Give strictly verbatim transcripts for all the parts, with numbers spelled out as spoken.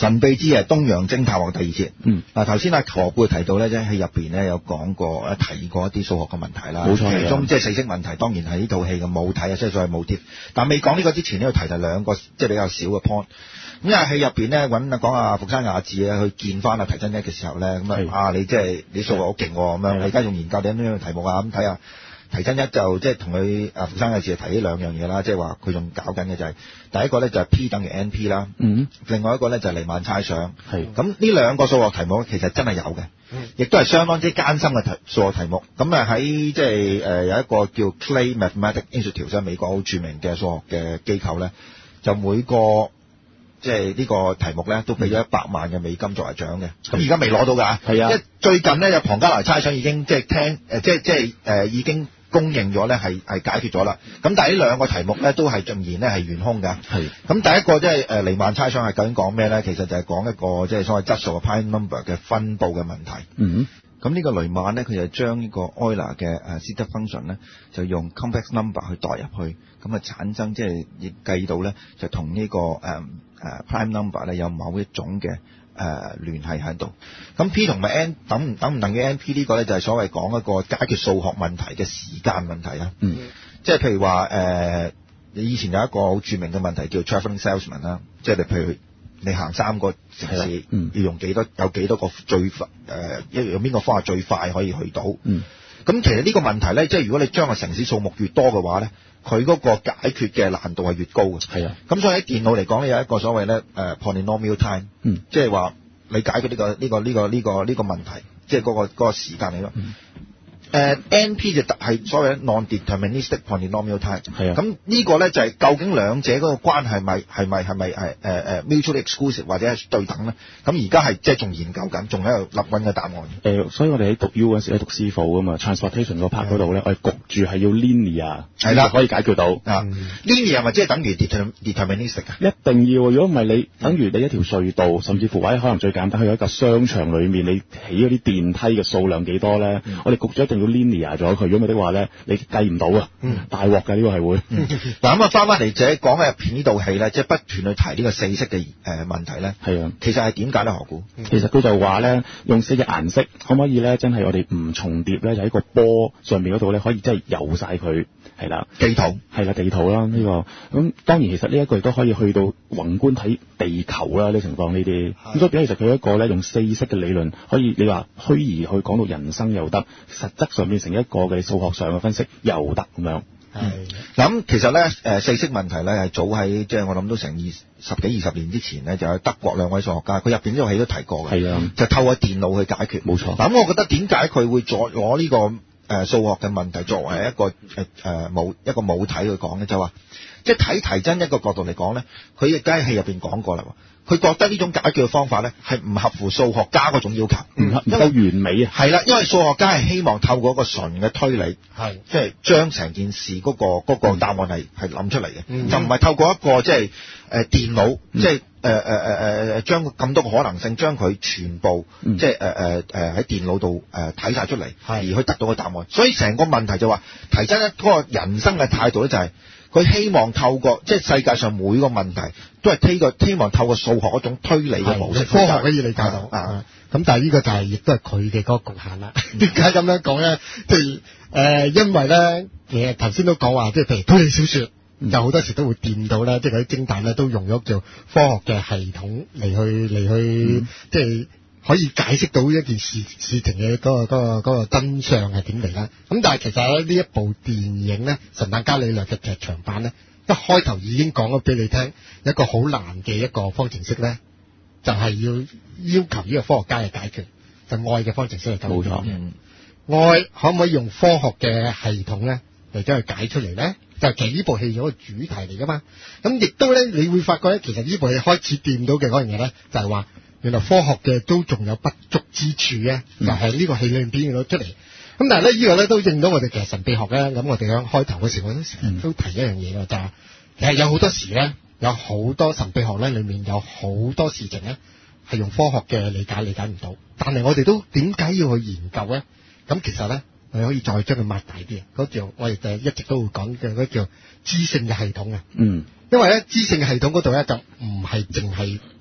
神秘之夜東洋偵探學第二節。 嗯。 嗱，頭先阿何故提到咧，即係喺入邊咧有講過、提過一啲數學嘅問題啦。 冇錯。 其中即係四式問題，當然係呢套戲嘅冇睇啊，即係所謂冇貼。但未講呢個之前呢，要提提兩個即係比較少嘅 point。咁喺戲入邊咧揾啊講阿福山雅治啊去見翻阿提真一嘅時候咧，咁啊啊你即係你數學好勁喎，咁樣你而家仲研究啲咩題目啊？咁睇下。提真一就即係同佢啊福山雅治提呢兩樣嘢啦，即係話佢仲搞緊嘅就係、是、第一個咧就係 P 等於 N P 啦， 嗯， 另外一個咧就係黎曼猜想， 係咁呢兩個數學題目其實真係有嘅，亦都係相當之艱辛嘅題數學題目。咁啊喺即係誒有一個叫 Clay Mathematics Institute， 即係美國好著名嘅數學嘅機構咧，就每個即係呢個題目咧都俾咗一百萬嘅美金作為獎嘅。咁而家未攞到㗎， 係啊， 即係最近咧有龐加萊猜想已經即係聽誒即係即係誒、呃、已經。公認咗咧係係解決咗啦，咁但係呢兩個題目咧都係仍然咧係懸空㗎。係，咁第一個即係誒黎曼猜想係究竟講咩咧？其實就係講一個即係所謂質數嘅 prime number 嘅分佈嘅問題。嗯，咁呢個雷曼咧佢就將呢個 Euler 嘅誒 zeta function 咧就用 complex number 去代入去，咁啊產生即係亦計到咧就同呢、這個誒誒、呃、prime number 咧有某一種嘅。誒、呃、聯繫喺度，咁 P 同埋 N 等唔等唔等於 N P 呢個咧就係所謂講一個解決數學問題嘅時間問題啦。嗯，即係譬如話誒，你、呃、以前有一個好著名嘅問題叫 travelling salesman 啦，即係你譬如你行三個城市，嗯、要用幾多有幾多個最快誒，一用邊個方法最快可以去到。嗯，咁其實呢個問題咧，即係如果你將個城市數目越多嘅話咧，佢嗰個解決嘅難度係越高嘅。係啊，咁所以喺電腦嚟講咧，有一個所謂咧誒 polynomial time，嗯，即係話你解決呢、呢個呢、呢個呢、呢個呢、呢個呢、呢個問題，即係嗰個嗰、嗰個時間嚟咯。嗯誒、uh, N P 就係所謂 non-deterministic polynomial time。係啊，咁呢個咧就係、是、究竟兩者嗰個關係咪係咪係咪係誒誒 mutually exclusive 或者係對等咧？咁而家係即係仲研究緊，仲喺度立緊嘅答案。誒、 呃，所以我哋喺讀 U 嗰時咧讀師傅啊嘛 ，transportation 嗰 part 嗰度咧，我哋焗住係要 linear， 係啦，可以解決到。啊、嗯、，linear 咪即係等於 deterministic 啊？一定要，如果唔係你等於你一條隧道，甚至乎或者可能最簡單去一個商場裏面，你起嗰啲電梯嘅數量幾多咧、嗯？我哋焗咗一定要 linear 咗佢，如果唔係的話咧，你計唔到啊！嗯，大鑊㗎呢個係會。嗱、嗯，咁啊翻翻嚟就係講喺入邊呢套戲咧，即係不斷去提呢個四色嘅誒問題咧。係啊，其實係點解咧？何故？其實佢就話咧，用四隻顏色可唔可以咧，真係我哋唔重疊咧，就喺個波上面嗰度咧，可以真係游晒佢。係啦，地圖係啦，地圖啦呢、這個。咁當然其實呢一個亦都可以去到宏觀睇地球啦，呢情況呢啲。咁所以變其實佢一個咧用四色嘅理論，可以你話虛擬去講到人生又得，實質上變成一個嘅數學上嘅分析又得咁樣。係嗱咁其實咧誒四色問題咧係早喺即係我諗都成二十幾二十年之前咧就有德國兩位數學家，佢入邊呢套戲都提過嘅。係啊，就透過電腦去解決。冇錯。嗱咁我覺得點解佢會再攞呢個？誒、呃、數學嘅問題作為一個誒誒母一個母體去講咧，就話即係睇提真一個角度嚟講咧，佢亦喺戲入邊講過啦。佢覺得呢種解決嘅方法咧係唔合乎數學家嗰種要求，唔唔夠完美啊。係啦，因為數學家係希望透過一個純嘅推理，係即係將成件事嗰、嗰個嗰、嗰個答案係係諗出嚟嘅、嗯，就唔係透過一個即係誒電腦，嗯、即係誒誒誒誒將咁多個可能性將佢全部、嗯、即係誒誒誒喺電腦度誒睇晒出嚟，而去得到個答案。所以成個問題就話提真一嗰個人生嘅態度咧就係、是。佢希望透過即係世界上每個問題都係希個希望透過數學嗰種推理嘅模式，科學可以理解到啊。咁但係呢個就係、是、亦都係佢嘅嗰個局限啦。點解咁樣講咧？即係誒，因為咧，其實頭先都講話，即係譬如推理小說，嗯、就好多時都會掂到咧，即係嗰啲偵探咧都用咗叫科學嘅系統嚟去嚟去，嗯、即係。可以解釋到一件事事情嘅嗰、嗰個嗰、嗰個嗰個真相係點嚟啦。咁但係其實咧呢一部電影咧《神探伽利略》嘅劇場版咧，一開頭已經講咗俾你聽，一個好難嘅一個方程式咧，就係、是、要要求呢個科學家嘅解決，就愛嘅方程式嚟。冇錯，嗯，愛可唔可以用科學嘅系統咧嚟將佢解出嚟咧？就係、其實呢部戲有個主題嚟噶嘛。咁亦都咧，你會發覺咧，其實呢部戲開始掂到嘅嗰樣嘢咧，就係、是、話。原來科學嘅都仲有不足之處咧，就係、是、呢個戲裏面表現到出嚟。咁但係咧，呢個咧都認到我哋其實神秘學咧。咁我哋喺開頭嘅時候，我都成日都提一樣嘢㗎，就係、是、其實有好多時咧，有好多神秘學咧，裏面有好多事情咧係用科學嘅理解理解唔到。但係我哋都點解要去研究咧？咁其實咧，我哋可以再將佢擘大啲啊！嗰叫我哋就一直都會講嘅嗰叫知性嘅系統啊。嗯。因為咧，知性嘅系統嗰度咧就唔係淨係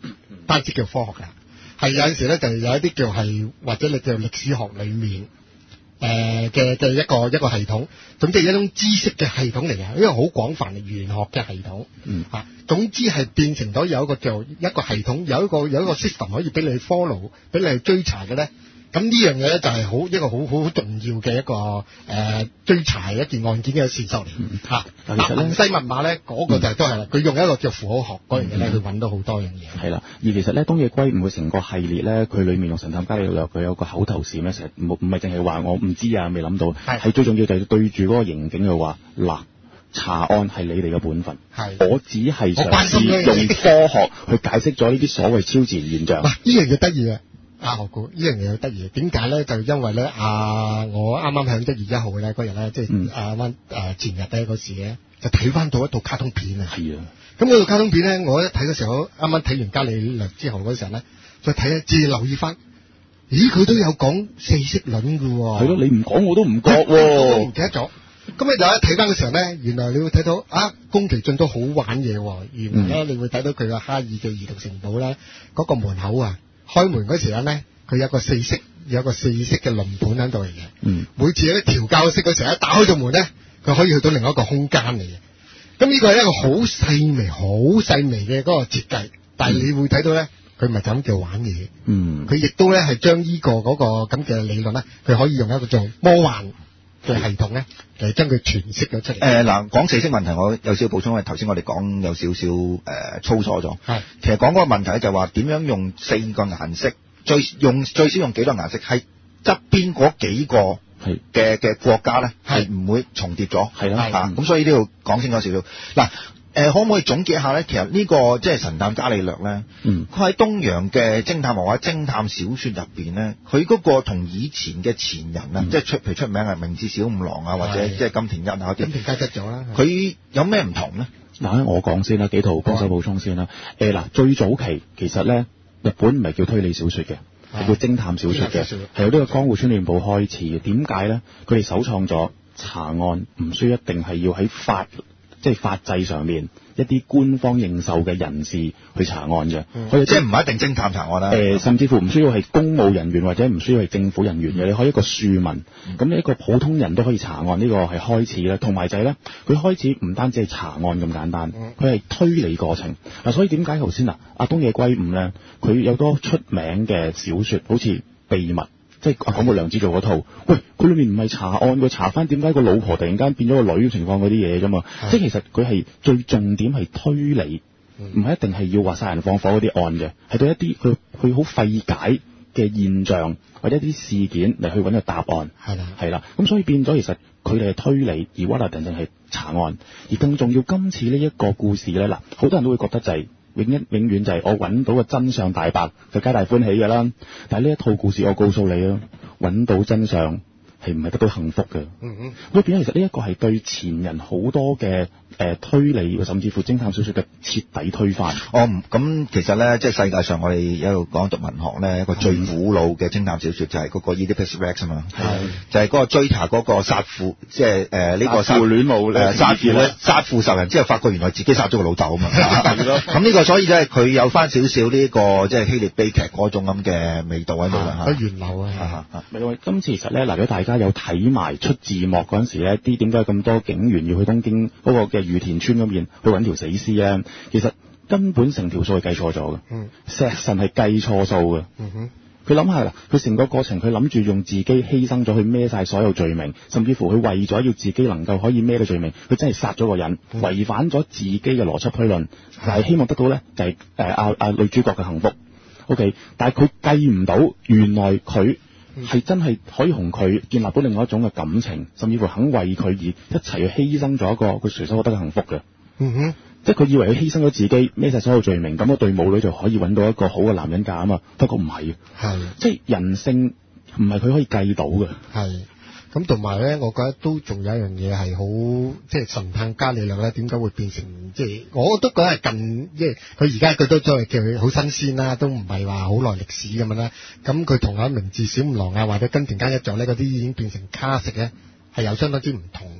單止叫科學㗎，係有陣時咧就有一啲叫係或者你叫歷史學裡面誒嘅嘅一個一個系統，總之係一種知識嘅系統嚟嘅，因為好廣泛嘅玄學嘅系統。 嗯啊，總之係變成咗有一個叫一個系統，有一個有一個 system 可以俾你 follow，俾你去追查嘅咧。咁呢樣嘢咧就係好一個好好重要嘅一個誒、呃、追查一件案件嘅線索嚟嚇。 但其實咧， 達文西密碼咧嗰、那個就係、嗯、都係啦，佢用一個叫符號學嗰樣嘢咧去揾到好多樣嘢。 係啦，而其實咧東野圭吾成個系列咧，佢裡面用神探伽利略，佢有個口頭禪咧，成日唔唔係淨係話我唔知啊，未諗到，係最重要就係對住嗰個刑警去話嗱，查案係你哋嘅本分，我只係嘗試用科學去解釋咗呢啲所謂超自然現象。 嗱，呢樣嘢得意嘅。啊，我估呢樣嘢好得意，點解咧？就因為咧，啊，我啱啱響一月一號咧嗰日咧，即係啱啱誒前日咧嗰時咧，就睇翻到一套卡通片啊。係啊，咁嗰套卡通片咧，我一睇嘅時候，啱啱睇完伽利略之後嗰時候咧，再睇一至留意翻，咦，佢都有講四色輪嘅喎。係咯，你唔講我都唔覺喎，我都唔記得咗。咁你就一睇翻嘅時候咧，原來你會睇到啊，宮崎駿都好玩嘢喎。原來咧，嗯、你會睇到佢嘅哈爾嘅兒童城堡咧，嗰、那個門口啊。開門嗰時間咧，佢有個四色，有個四色嘅輪盤喺度嚟嘅。嗯，每次咧調校色嗰時候，一打開道門咧，佢可以去到另外一個空間嚟嘅。咁呢個係一個好細微、好細微嘅嗰個設計，但係你會睇到咧，佢唔係就咁叫玩嘢。嗯，佢亦都咧係將呢個嗰個咁嘅理論咧，佢可以用一個做魔幻嘅系統咧，嚟將佢詮釋咗出嚟。誒嗱，講四色問題，我有少少補充，因為頭先我哋講有少少誒粗錯咗。係，其實講嗰個問題就係話點樣用四個顏色，最用最少用幾多顏色，係側邊嗰幾個嘅嘅國家咧係唔會重疊咗。係啦，嚇咁所以呢度講清楚少少。嗱。誒、呃、可唔可以總結一下咧？其實呢、這個即係神探伽利略咧，嗯，佢喺東洋嘅偵探或者偵探小說入邊咧，佢嗰個同以前嘅前人啊，嗯、即係出譬如出名係明智小五郎啊，或者即係金田一啊嗰啲，金田一吉咗啦。佢有咩唔同咧？嗱，我講先啦，幾套幫手補充先啦。誒嗱、呃，最早期其實咧，日本唔係叫推理小說嘅，係叫偵探小說嘅，係由呢個江戶川亂步開始嘅。點解咧？佢哋首創咗查案唔需要一定係要喺法。即係法制上面一啲官方認受嘅人士去查案嘅，嗯、即係唔係一定偵探查案啦。誒、呃，甚至乎唔需要係公務人員或者唔需要係政府人員嘅，你可以一個庶民，咁、嗯、你一個普通人都可以查案，呢、這個係開始啦。同埋就係咧，佢開始唔單止係查案咁簡單，佢係、嗯、推理過程。嗱、啊，所以點解頭先嗱，阿東野圭吾咧，佢有多出名嘅小説，好似秘密。即係講過梁子做嗰套，喂，佢裏面唔係查案，佢查翻點解個老婆突然間變咗個女情況嗰啲嘢啫嘛。即係其實佢係最重點係推理，唔係、嗯、一定係要話殺人放火嗰啲案嘅，係對一啲佢佢好費解嘅現象或者一啲事件嚟去揾個答案。係啦，係啦，咁所以變咗其實佢哋係推理，而 Waller 定定係查案，而更重要今次呢一個故事咧，嗱，好多人都會覺得就係、是。永一永遠就係我揾到個真相大白就皆大歡喜㗎啦，但係呢一套故事我告訴你啊，揾到真相係唔係得到幸福嘅？嗯嗯，咁變咗其實呢一個係對前人好多嘅誒、呃、推理甚至乎偵探小說嘅徹底推翻。哦，咁其實咧，即係世界上我哋一路講讀文學咧，一個最古老嘅偵探小說就係嗰個 Oedipus Rex 啊嘛，係就係嗰個追查嗰個殺父，即係誒呢個殺父戀母誒殺父咧殺父仇人之後，發覺原來自己殺咗個老豆啊嘛，係咯。咁呢個所以咧，佢有翻少少呢個即係希臘悲劇嗰種咁嘅味道喺度啦嚇。佢源流啊，因為今次其實咧，嗱，如果大家有睇埋出字幕嗰陣時咧，啲點解咁多警員要去東京嗰個嘅羽田村嗰邊去揾條死屍咧？其實根本成條數係計錯咗嘅。嗯，石神係計錯數嘅。嗯哼，佢諗下啦，佢成個過程佢諗住用自己犧牲咗去孭晒所有罪名，甚至乎佢為咗要自己能夠可以孭到罪名，佢真係殺咗個人，嗯、違反咗自己嘅邏輯推論，但係希望得到咧就係誒阿阿女主角嘅幸福。OK， 但係佢計唔到，原來佢。係真係可以同佢建立到另外一種嘅感情，甚至乎肯為佢而一齊去犧牲咗一個佢隨手獲得嘅幸福嘅。嗯哼，即係佢以為佢犧牲咗自己孭晒所有罪名，咁嗰對母女就可以揾到一個好嘅男人嫁啊嘛。不過唔係，係的即係人性唔係佢可以計到嘅。係咁，同埋咧，我覺得都仲有一樣嘢係好，即係神探伽利略咧，點解會變成即係？我都覺得係近，即係佢而家佢都都係叫佢好新鮮啦，都唔係話好耐歷史咁樣啦。咁佢同阿明智小五郎啊，或者跟田家一族咧嗰啲已經變成卡式咧，係有相當之唔同。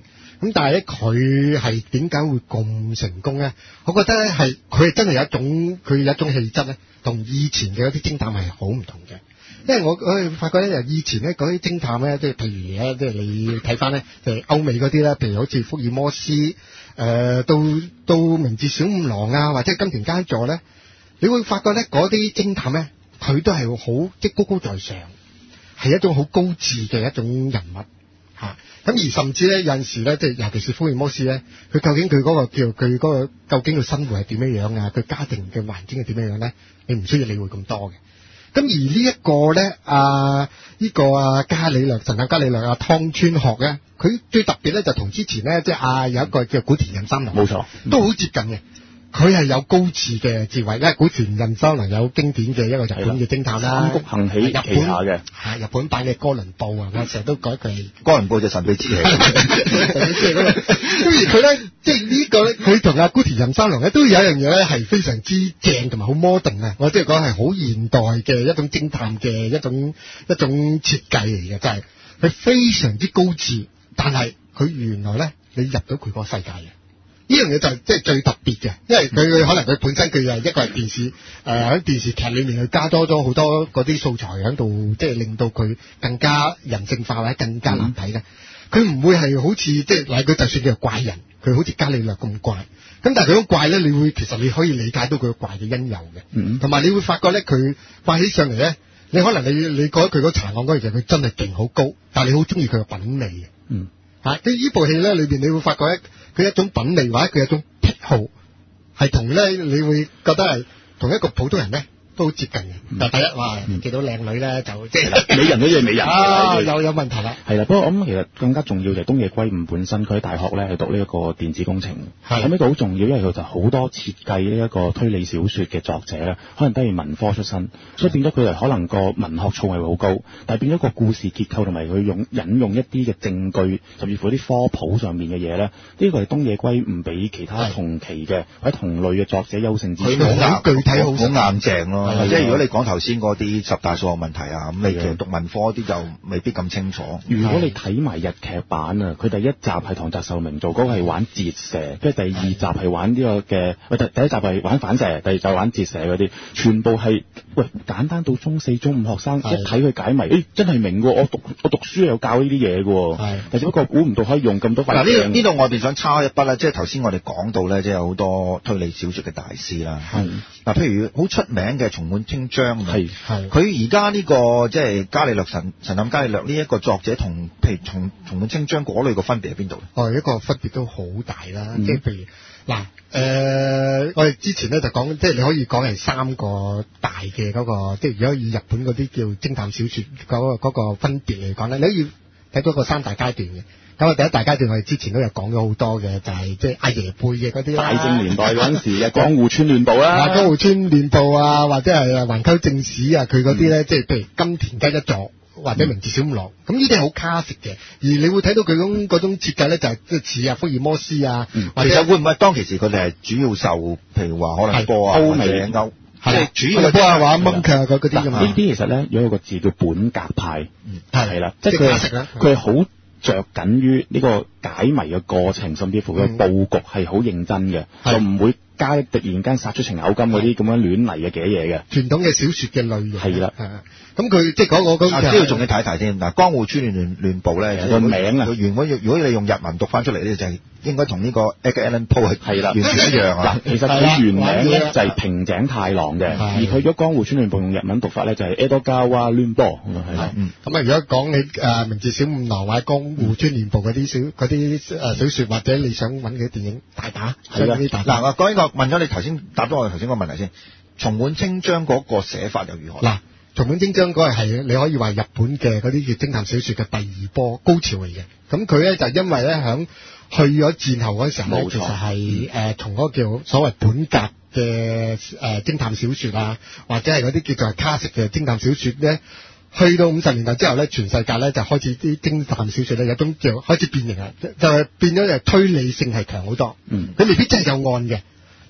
咁但係咧佢係點解會咁成功咧？我覺得咧係佢係真係有一種佢有一種氣質咧，同以前嘅嗰啲偵探係好唔同嘅。因為我我發覺咧，以前咧嗰啲偵探咧，即係譬如咧，即係你睇翻咧，就係歐美嗰啲咧，譬如好似福爾摩斯，誒、呃，到到明智小五郎啊，或者金田佳助咧，你會發覺咧嗰啲偵探咧，佢都係好即係高高在上，係一種好高智嘅一種人物吓。咁、啊、而甚至咧有陣時咧，即係尤其是福爾摩斯咧，佢究竟佢嗰、嗰個叫佢嗰個究竟佢生活係點樣樣啊？佢家庭嘅環境係點樣樣咧？你唔需要理會咁多嘅。咁而呢一個咧，啊，呢、這個啊伽利略神探伽利略啊湯川學咧，佢最特別咧就同之前咧，即係啊有一個叫古田任三郎， 冇錯， 都好接近嘅。佢係有高智嘅智慧，因為古田任三郎有經典嘅一個日本嘅偵探啦， 三谷幸喜旗下嘅， 係日本版嘅哥倫布啊，我成日都改佢哥倫布就神秘之嚟。 咁而佢咧，即係呢個咧，佢同阿古田任三郎咧，都有一樣嘢咧，係非常之正同埋好 modern 啊！我即係講係好現代嘅一種偵探嘅一種一種設計嚟嘅，就係、是、佢非常之高智，但係佢原來咧，你入到佢個世界嘅。呢樣嘢就係即係最特別嘅，因為佢可能佢本身佢係一個係電視誒喺、呃、電視劇裏面去加多咗好多嗰啲素材喺度，即係令到佢更加人性化或者更加立體嘅。佢唔、嗯、會係好似即係嗱，佢就算叫怪人，佢好似伽利略咁怪，咁但係佢種怪咧，你會其實你可以理解到佢個怪嘅因由嘅，同埋、嗯、你會發覺咧，佢怪起上嚟咧，你可能你你覺得佢嗰查案嗰樣嘢佢真係勁好高，但係你好中意佢嘅品味嘅。嗯。吓，咁呢部戲咧裏邊，你會發覺咧，佢一種品味或者佢一種癖好，係同咧，你會覺得係同一個普通人咧都好接近嘅。但係、嗯、第一，哇，見到靚女咧就即係美人都係美人啊，有有問題啦。 係啦，不過我諗其實更加重要就係東野圭吾本身，佢喺大學咧係讀呢一個電子工程，咁呢個好重要，因為佢就好多設計呢一個推理小說嘅作者咧，可能都係文科出身，所以變咗佢哋可能個文學造詣會好高，但係變咗個故事結構同埋佢用引用一啲嘅證據，甚至乎啲科普上面嘅嘢咧，呢、這個係東野圭吾比其他同期嘅或者同類嘅作者優勝之處。 佢好具體好好硬淨咯，即係如果你講頭先嗰啲十大數學問題啊，咁你其實讀文科啲就未必咁清楚。 如果你睇埋日劇版啊，佢第一集係唐澤壽明做嗰個係玩折射，跟住第二集係玩呢個嘅，喂第第一集係玩反射，第二集玩折射嗰啲，全部係喂簡單到中四中五學生一睇佢解謎，誒真係明喎！我讀我讀書有教呢啲嘢嘅，但只不過估唔到可以用咁多塊。 嗱呢呢度我哋想抄一筆咧，即係頭先我哋講到咧，即係好多推理小說嘅大師啦。係嗱，譬如好出名嘅松本清張，係係佢而家呢個即係伽利略神神探伽利略呢一個作者同譬如松松本清張嗰類嘅分別喺邊度咧？ 哦，一個分別都好大啦，即係譬如嗱，誒、呃，我哋之前咧就講，即係你可以講係三個大嘅嗰、那個，即係如果以日本嗰啲叫偵探小說嗰、那個嗰、那個分別嚟講咧，你可以睇到個三大階段嘅。咁啊，第一大階段我哋之前都有講咗好多嘅，就係即係阿爺輩嘅嗰啲大正年代嗰陣時嘅江戶川亂步啦， 啊，江戶川亂步啊，或者係環球正史啊，佢嗰啲咧，即係譬如金田雞一座或者明智小五郎，咁呢啲係好卡式嘅，而你會睇到佢種嗰種設計咧，就係即係似啊福爾摩斯啊， 嗯、 或者其實會唔會當其時佢哋係主要受譬如話可能波啊歐美歐，即係主要嘅波啊或者蒙克嗰啲咁啊？ 呢啲其實咧有一個字叫本格派，係啦、嗯，即係佢佢係好着緊於呢個解謎嘅過程，甚至乎佢嘅佈局係好認真嘅，嗯、就唔會加突然間殺出程咬金嗰啲咁樣亂嚟嘅嘅嘢嘅。 傳統嘅小說嘅類型係啦， 咁佢即係嗰個嗰個。啊，呢度仲要睇一睇添。嗱，江戶川亂亂步咧個名啊，原本如果你用日文讀翻出嚟咧，就係應該同呢個 Edgar Allan Poe 係完全一樣啊。 其實佢原名咧就係平井太郎嘅，而佢如果江戶川亂步用日文讀法咧就係 Edogawa Lunbo。係啦，咁啊，如果講起誒明智小五郎或者江戶川亂步嗰啲小嗰啲誒小說，或者你想揾嘅電影大把係啦。 嗱，我講呢個問咗你頭先答咗我頭先個問題先，松本清張嗰個寫法又如何？ 嗱，松本清張嗰個係你可以話日本嘅嗰啲叫偵探小說嘅第二波高潮嚟嘅。咁佢咧就因為咧響去咗戰後嗰時候咧，其實係誒從嗰個叫所謂本格嘅誒偵探小說啊，或者係嗰啲叫做卡式嘅偵探小說咧，去到五十年代之後咧，全世界咧就開始啲偵探小說咧有種叫開始變形啊，就係變咗就推理性係強好多。嗯，佢未必真係有案嘅。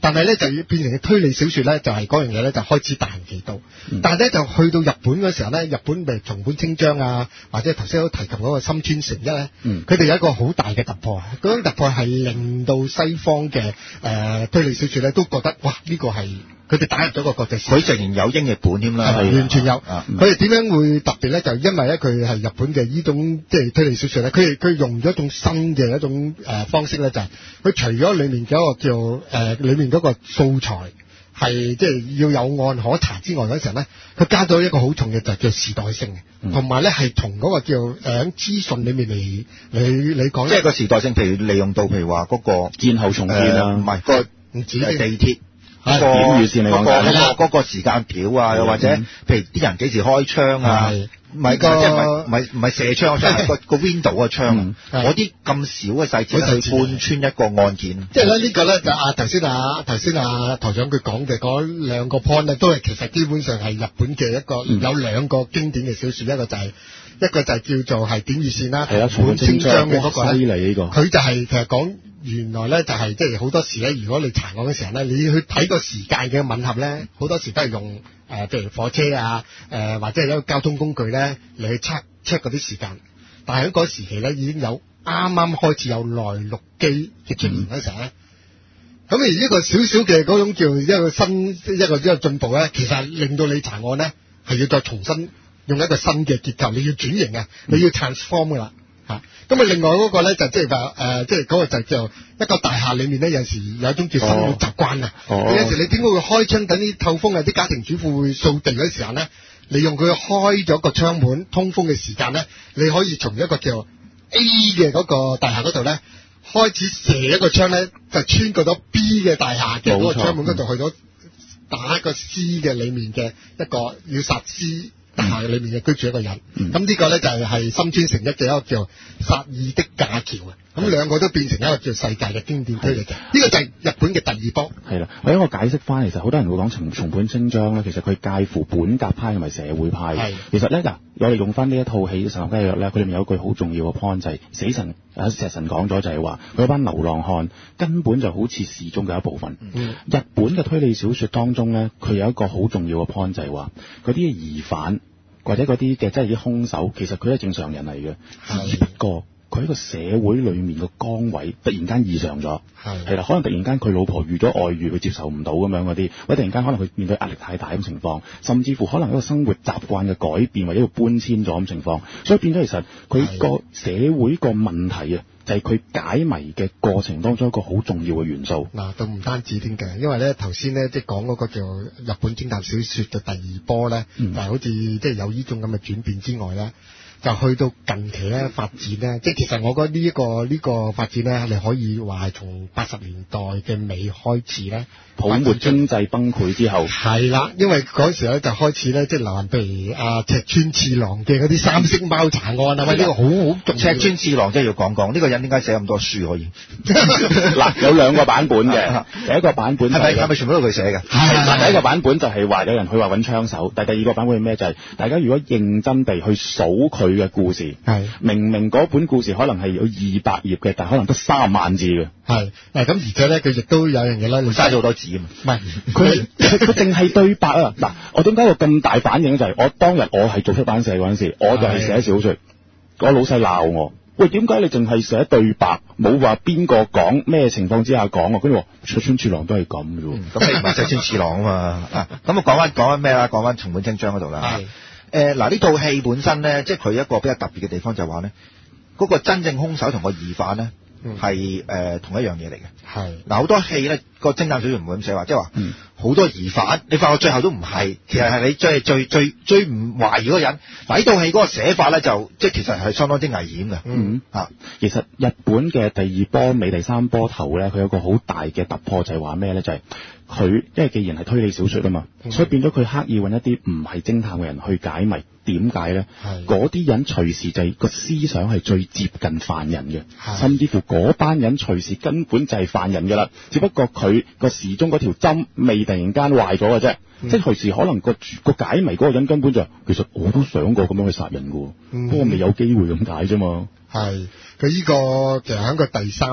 但係咧就要變成推理小說咧，就係嗰樣嘢咧就開始大行其道。嗯、但係咧就去到日本嗰時候咧，日本咪松本清張啊，或者頭先都提及嗰個深川成一咧，佢哋、嗯、有一個好大嘅突破啊！嗰種突破係令到西方嘅誒、呃、推理小說咧都覺得哇，呢、呢個係佢哋打入咗個國際市場。佢仍然有英譯本添啦， 完全有。佢哋點樣會特別咧？就因為咧佢係日本嘅呢種即係推理小說咧，佢佢用咗一種新嘅一種誒、呃、方式咧，就係、是、佢除咗裡面嘅一個叫誒、呃、裡面嗰個素材係即係要有案可查之外嗰陣咧，佢加咗一個好重嘅就係叫時代性嘅，同埋咧係從嗰個叫誒喺資訊裡面嚟你你講， 即係個時代性，譬如利用到譬如話嗰個戰後重建啊， 唔係個唔止係地鐵。 嗰個點預先嚟講嘅，嗰個嗰個時間表啊，又或者譬如啲人幾時開槍啊，唔係個即係唔係唔係唔係射槍，係個個 window 個窗，嗰啲咁少嘅細節去貫穿一個案件。 即係咧呢個咧就啊頭先啊頭先啊台長佢講嘅嗰兩個 point 咧，都係其實基本上係日本嘅一個有兩個經典嘅小説，一個就係一個就係叫做係點預線啦，松本清張嘅嗰個犀利呢個， 佢就係其實講。原來咧就係即係好多時咧，如果你查案嘅時候咧，你去睇個時間嘅吻合咧，好多時都係用誒，譬如火車啊，誒、呃、或者係一個交通工具咧嚟去 check check 嗰啲時間。但係喺嗰個時期咧，已經有啱啱開始有內錄機嘅出現嗰時候咧，咁、嗯、而一個少少嘅嗰種叫一個新一個一個進步咧，其實令到你查案咧係要再重新用一個新嘅結構，你要轉型啊，你要 transform 噶啦。嚇，咁啊，另外嗰個咧就即係話誒，即係嗰個就叫一個大廈裡面咧，有時有一種叫生活習慣啊。哦哦、有時你點解會開窗等啲透風啊？啲家庭主婦會掃地嗰時候咧，利用佢開咗個窗門通風嘅時間咧，你可以從一個叫 A 嘅嗰個大廈嗰度咧，開始射一個窗咧，就穿過咗 B 嘅大廈嘅嗰個窗門嗰度去咗打一個 C 嘅裡面嘅一個要殺 C。大廈裏面嘅居住一個人，咁、嗯、呢個咧就係係深川成一嘅一個叫殺意的架橋啊，咁兩個都變成一個叫世界嘅經典推理劇，呢個就係日本嘅第二波。 係啦，我一個解釋翻，其實好多人會講松松本清張咧，其實佢介乎本格派同埋社會派。係，其實咧嗱，我哋用翻呢一套戲《神龍雞約》咧，佢裏面有一句好重要嘅 point 就係死神啊石神講咗就係話，佢班流浪漢根本就好似時鐘嘅一部分。嗯、日本嘅推理小説當中咧，佢有一個好重要嘅 point 就係話，嗰啲疑犯或者嗰啲嘅即係啲兇手，其實佢係正常人嚟嘅，只不過佢喺個社會裏面個崗位突然間異常咗，係係啦，可能突然間佢老婆遇咗外遇，佢接受唔到咁樣嗰啲，或者突然間可能佢面對壓力太大咁情況，甚至乎可能一個生活習慣嘅改變或者要搬遷咗咁情況，所以變咗其實佢個社會個問題啊，就係佢解謎嘅過程當中一個好重要嘅元素。 嗱，都唔單止添嘅，因為咧頭先咧即係講嗰個叫日本偵探小説嘅第二波咧，嗯、但係好似即係有呢種咁嘅轉變之外咧。就去到近期咧發展咧，即係其實我覺得呢、這、一個呢、這個發展咧，你可以話係從八十年代嘅尾開始咧， 泡沫經濟崩潰之後， 係啦，因為嗰時咧就開始咧，即係流行譬如阿赤川次郎嘅嗰啲三色貓查案啊，喂，呢個好好重要。 赤川次郎真係要講講，呢、這個人點解寫咁多書可以？ 嗱，有兩個版本嘅，第一個版本係咪係咪全部都係佢寫嘅？ 係第一個版本就係話有人去話揾槍手，但係第二個版本係咩？就係、是、大家如果認真地去數佢嘅故事，係明明嗰本故事可能係有二百頁嘅，但係可能得三萬字嘅。 係嗱，咁而且咧，佢亦都有樣嘢咧，你嘥咗好多字啊！ 唔係佢佢淨係對白啊！嗱，我點解會咁大反應就係、是、我當日我係做出版社嗰陣時，我就係寫小説，我老細鬧我，喂，點解你淨係寫對白，冇話邊個講咩情況之下講啊？跟住話赤川次郎都係咁嘅喎， 咁你唔係赤川次郎啊嘛？啊，咁啊講翻講翻咩啦？講翻松本清張嗰度啦。誒嗱，呢套戲本身咧，即係佢一個比較特別嘅地方就係話咧，嗰、那個真正兇手同個疑犯咧係誒同一樣嘢嚟嘅。係嗱，好多戲咧個偵探小説唔會咁寫話，即係話好多疑犯，你發覺最後都唔係，其實係你最最最最唔懷疑嗰個人。嗱，呢套戲嗰個寫法咧就即係其實係相當之危險嘅。嗯啊， 其實日本嘅第二波尾、第三波頭咧，佢有個好大嘅突破就係話咩咧？就係、是。佢因為既然係推理小説啊嘛，嗯、所以變咗佢刻意揾一啲唔係偵探嘅人去解謎。點解咧？嗰啲人隨時就係個思想係最接近犯人嘅，甚至乎嗰班人隨時根本就係犯人㗎啦。只不過佢個時鐘嗰條針未突然間壞咗嘅啫，嗯、即係隨時可能個個解謎嗰個人根本就其實我都想過咁樣去殺人㗎，嗯、不過未有機會咁解啫嘛。 係佢呢個其實喺個第三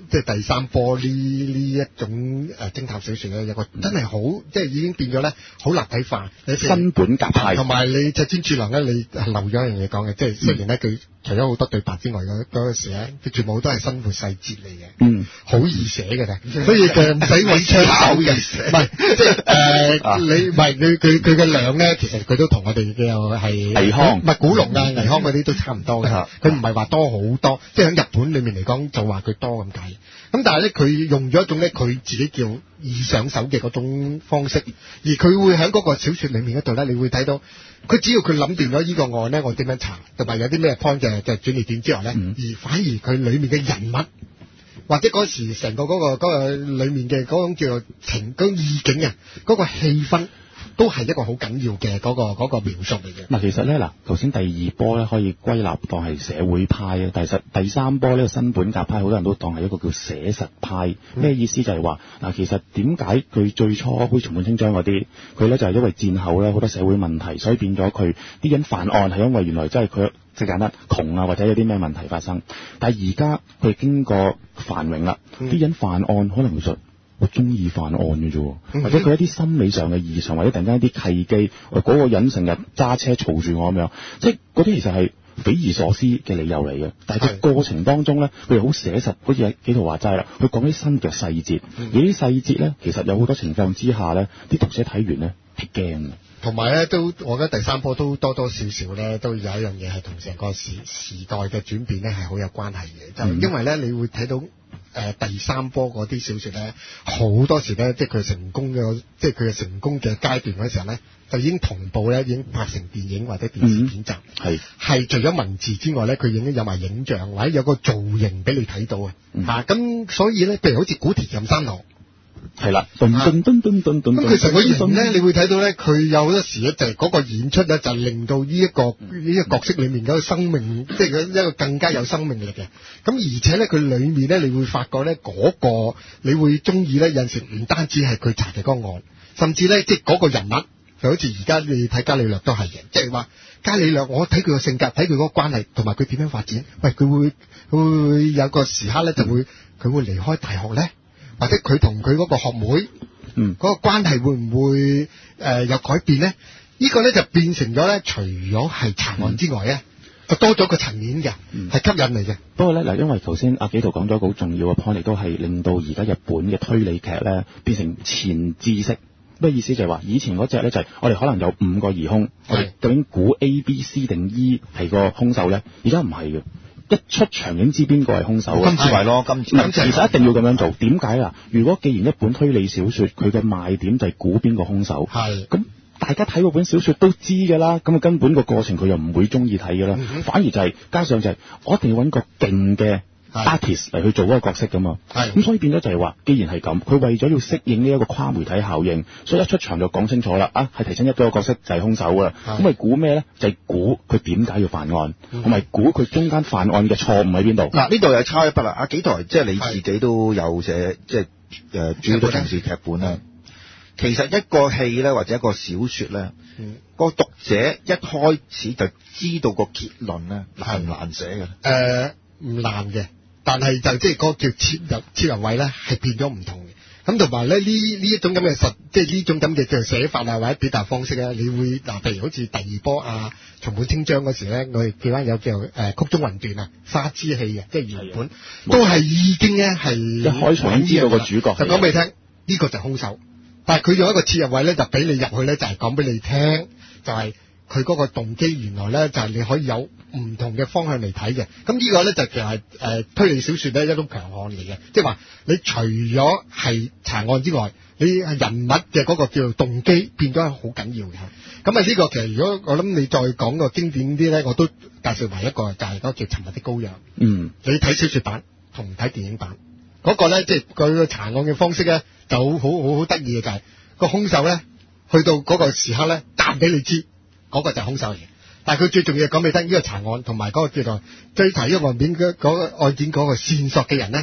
即係第三波呢呢一種誒偵探小説咧，有個真係好，即係已經變咗咧好立體化。 新本格派， 同埋你隻專注能咧，你漏咗一樣嘢講嘅，即係雖然咧佢除咗好多對白之外，嗰嗰時咧，佢全部都係生活細節嚟嘅，嗯，好易寫嘅啫，所以佢唔使揾槍手嘅，唔係即係誒你唔係佢佢佢嘅量咧，其實佢都同我哋嘅係倪匡、 唔係古龍啊、倪匡嗰啲都差唔多嘅，佢唔係話多好多，即係喺日本裏面嚟講就話佢多咁解。咁但係咧，佢用咗一種咧，佢自己叫易上手嘅嗰種方式，而佢會喺嗰個小説裏面嗰度咧，你會睇到佢只要佢諗掂咗呢個案咧，我點樣查，同埋有啲咩 point 嘅嘅轉捩點之外咧，嗯、而反而佢裡面嘅人物或者嗰時成個嗰、嗰個嗰、嗰個裡面嘅嗰種叫做情嗰、嗰個、意境啊，嗰、嗰個氣氛。都係一個好緊要嘅嗰、嗰個嗰個描述嚟嘅。 嗱，其實咧嗱，頭先第二波咧可以歸納當係社會派啊，但係實第三波呢個新本格派，好多人都當係一個叫寫實派。咩、嗯、意思就係話嗱，其實點解佢最初好似松本清張嗰啲，佢咧就係、是、因為戰後咧好多社會問題，所以變咗佢啲人犯案係因為原來真係佢即係簡單窮啊，或者有啲咩問題發生。但係而家佢經過繁榮啦，啲、嗯、人犯案可能其實我中意犯案嘅啫，或者佢一啲心理上嘅異常，或者突然間一啲契機，嗰、嗰個人成日揸車嘈住我咁樣，即係嗰啲其實係匪夷所思嘅理由嚟嘅。但係個過程當中咧，佢哋好寫實，好似喺幾圖話齋啦，佢講啲新嘅細節，嗯、而啲細節咧，其實有好多情況之下咧，啲讀者睇完咧係驚嘅。 同埋咧，都我覺得第三波都多多少少咧，都有一樣嘢係同成個時時代嘅轉變咧係好有關係嘅，就、嗯、因為咧你會睇到。誒、呃、第三波嗰啲小説咧，好多時咧，即係佢成功嘅，即係佢嘅成功嘅階段嗰時候咧，就已經同步咧，已經拍成電影或者電視片集。係係、嗯、除咗文字之外咧，佢已經有埋影像或者有個造型俾你睇到啊。嚇咁，所以咧，譬如好似古田任三郎。 係啦，頓頓頓頓頓頓。咁佢成個型咧，你會睇到咧，佢有好多時咧，就係嗰個演出咧，就令到呢一個呢一個角色裡面嗰個生命，即係佢一個更加有生命力嘅。咁而且咧，佢裡面咧，你會發覺咧，嗰個你會中意咧，有陣時唔單止係佢查嘅嗰個案，甚至咧，即係嗰個人物，就好似而家你睇伽利略都係嘅，即係話伽利略，我睇佢個性格，睇佢嗰個關係，同埋佢點樣發展。喂，佢會佢會有個時刻咧，就會佢會離開大學咧。或者佢同佢嗰個學妹，嗯，嗰個關係會唔會誒、呃、有改變咧？呢個咧就變成咗咧，除咗係查案之外咧，就多咗個層面嘅，係、嗯、吸引嚟嘅。 不過咧嗱，因為頭先阿紀陶講咗個好重要嘅 point，亦都係令到而家日本嘅推理劇咧變成前知識。咩意思就係話，以前嗰隻咧就係我哋可能有五個疑兇，我哋究竟估 A、B、C 定 E 係個兇手咧？而家唔係嘅。一出場已經知邊個係兇手啊！ 今次咪咯，今次其實一定要咁樣做。點解啊？如果既然一本推理小說佢嘅賣點就係估邊個兇手，係咁大家睇嗰本小說都知㗎啦。咁啊根本個過程佢又唔會中意睇㗎啦。嗯、反而就係、是、加上就係我一定要揾個勁嘅 artist 嚟去做嗰個角色㗎嘛。係咁，所以變咗就係話，既然係咁，佢為咗要適應呢一個跨媒體效應，所以一出場就講清楚啦。啊，係提親一個角色就係兇手㗎啦。咁咪估咩咧？就係估佢點解要犯案，同埋估佢中間犯案嘅錯誤喺邊度。 嗱，呢度又抄一筆啦。阿紀陶，即係你自己都有寫，即係誒主要都從事劇本啦。其實一個戲咧，或者一個小説咧，嗯、個讀者一開始就知道個結論咧，係唔難寫嘅。誒、 呃，唔難嘅。但係就即係嗰個叫切入切入位咧，係變咗唔同嘅。咁同埋咧呢呢一種咁嘅實，即係呢種咁嘅叫寫法啊或者表達方式咧，你會嗱，譬如好似第二波啊松本清張嗰時咧，我哋記翻有叫誒、呃、曲中雲斷啊沙之氣嘅，即係原本都係已經咧係一開場知道個主角， 就講俾你聽呢、呢個就係兇手。但係佢用一個切入位咧，就俾你入去咧，就係講俾你聽，就係佢嗰個動機原來咧就係、是、你可以有唔同嘅方向嚟睇嘅。咁呢個咧就其實係誒推理小説咧一種強項嚟嘅，即係話你除咗係查案之外，你係人物嘅嗰個叫做動機變咗係好緊要嘅。咁啊呢個其實如果我諗你再講個經典啲咧，我都介紹埋一個就係嗰個叫《沉默的羔羊》。嗯，你睇小説版同睇電影版嗰、那個咧，即係佢個查案嘅方式咧就好好好好得意嘅，就係、是、個兇手咧去到嗰個時刻咧，彈俾你知嗰、那個就係兇手嚟嘅。但係佢最重要講俾你聽，呢個查案同埋嗰個叫做追查呢個案件嗰嗰個案件嗰個線索嘅人咧，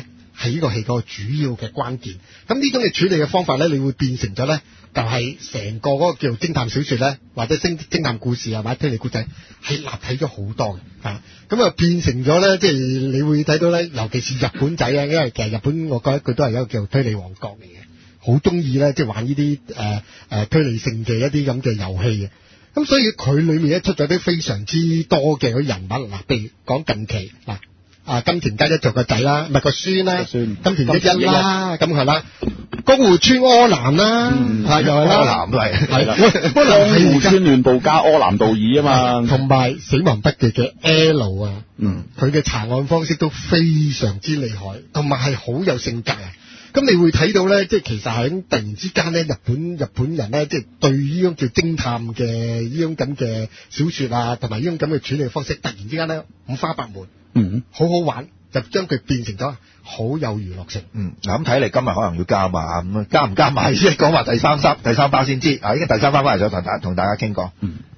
係呢個戲個主要嘅關鍵。咁呢種嘅處理嘅方法咧，你會變成咗咧，就係、是、成個嗰個叫做偵探小説咧，或者偵偵探故事啊，或者推理故仔係立體咗好多嘅嚇。咁啊變成咗咧，即係你會睇到咧，尤其是日本仔啊，因為其實日本我覺得佢都係一個叫做推理王國嚟嘅。好中意咧，即係玩呢啲誒誒推理性嘅一啲咁嘅遊戲嘅，咁所以佢裏面咧出咗啲非常之多嘅嗰啲人物，嗱，譬如講近期嗱，啊金田家一做個仔啦，唔係個孫啦，金田一一啦，咁係啦，江戶川柯南啦，係又係啦， 柯南都係係啦， 柯南係江戶川亂步加柯南道爾啊嘛， 同埋死亡筆記嘅 L 啊， 嗯， 佢嘅查案方式都非常之厲害，同埋係好有性格啊。咁你會睇到咧，即係其實喺突然之間咧，日本日本人咧，即係對呢種叫偵探嘅呢種咁嘅小説啊，同埋呢種咁嘅處理方式，突然之間咧五花八門， 嗯， 好好玩，就將佢變成咗好有娛樂性。 嗯，嗱咁睇嚟今日可能要加碼，咁加唔加碼？即係講話第三三第三包先知，啊，依家第三包翻嚟再同大同大家傾過。 嗯。